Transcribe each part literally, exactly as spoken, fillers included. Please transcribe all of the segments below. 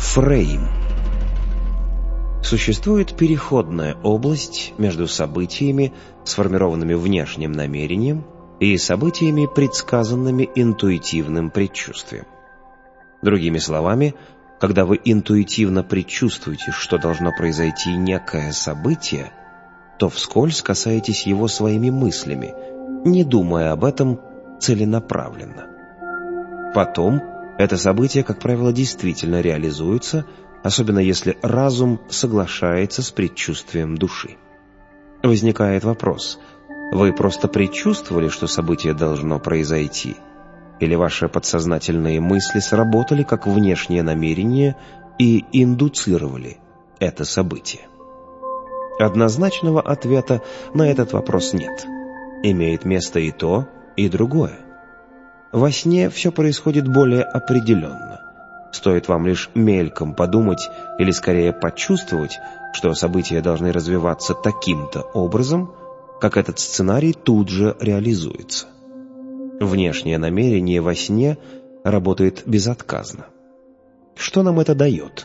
Фрейм. Существует переходная область между событиями, сформированными внешним намерением, и событиями, предсказанными интуитивным предчувствием. Другими словами, когда вы интуитивно предчувствуете, что должно произойти некое событие, то вскользь касаетесь его своими мыслями, не думая об этом целенаправленно. Потом это событие, как правило, действительно реализуется, особенно если разум соглашается с предчувствием души. Возникает вопрос: вы просто предчувствовали, что событие должно произойти? Или ваши подсознательные мысли сработали как внешнее намерение и индуцировали это событие? Однозначного ответа на этот вопрос нет. Имеет место и то, и другое. Во сне все происходит более определенно. Стоит вам лишь мельком подумать или скорее почувствовать, что события должны развиваться таким-то образом, как этот сценарий тут же реализуется. Внешнее намерение во сне работает безотказно. Что нам это дает?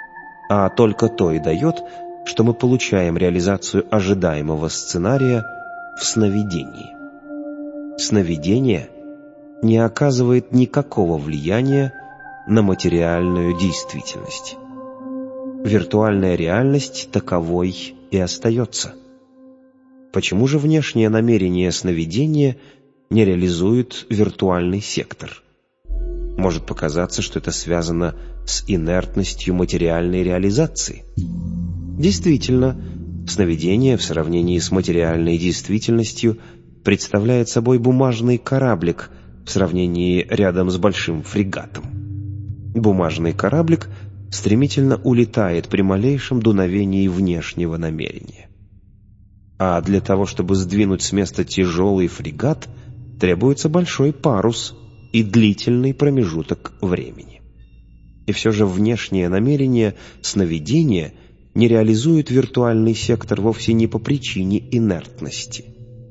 А только то и дает, что мы получаем реализацию ожидаемого сценария в сновидении. Сновидение не оказывает никакого влияния на материальную действительность. Виртуальная реальность таковой и остается. Почему же внешнее намерение сновидения не реализует виртуальный сектор? Может показаться, что это связано с инертностью материальной реализации. Действительно, сновидение в сравнении с материальной действительностью представляет собой бумажный кораблик в сравнении рядом с большим фрегатом. Бумажный кораблик стремительно улетает при малейшем дуновении внешнего намерения. А для того, чтобы сдвинуть с места тяжелый фрегат, требуется большой парус и длительный промежуток времени. И все же внешнее намерение сновидения не реализует виртуальный сектор вовсе не по причине инертности.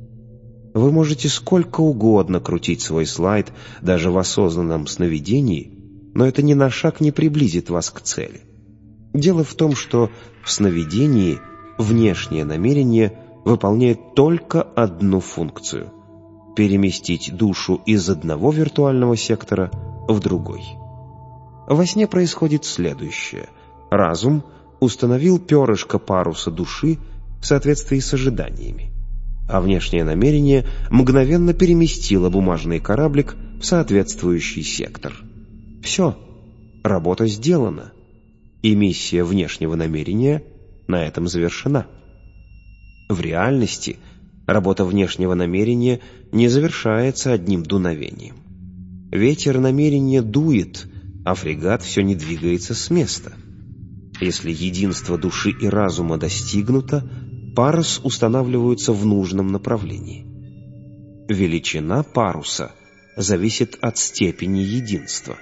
Вы можете сколько угодно крутить свой слайд, даже в осознанном сновидении, но это ни на шаг не приблизит вас к цели. Дело в том, что в сновидении внешнее намерение выполняет только одну функцию – переместить душу из одного виртуального сектора в другой. Во сне происходит следующее. Разум установил перышко паруса души в соответствии с ожиданиями, а внешнее намерение мгновенно переместило бумажный кораблик в соответствующий сектор. Все, работа сделана, и миссия внешнего намерения на этом завершена. В реальности работа внешнего намерения не завершается одним дуновением. Ветер намерения дует, а фрегат все не двигается с места. Если единство души и разума достигнуто, парус устанавливается в нужном направлении. Величина паруса зависит от степени единства.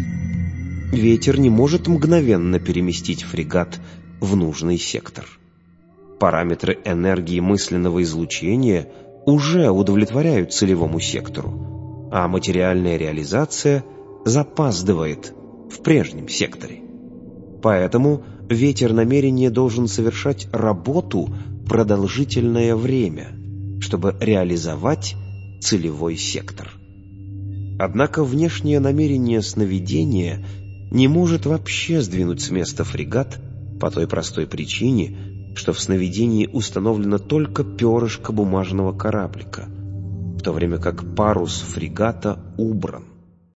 Ветер не может мгновенно переместить фрегат в нужный сектор. Параметры энергии мысленного излучения уже удовлетворяют целевому сектору, а материальная реализация запаздывает в прежнем секторе. Поэтому ветер намерения должен совершать работу продолжительное время, чтобы реализовать целевой сектор. Однако внешнее намерение сновидения не может вообще сдвинуть с места фрегат по той простой причине, что в сновидении установлено только перышко бумажного кораблика, в то время как парус фрегата убран.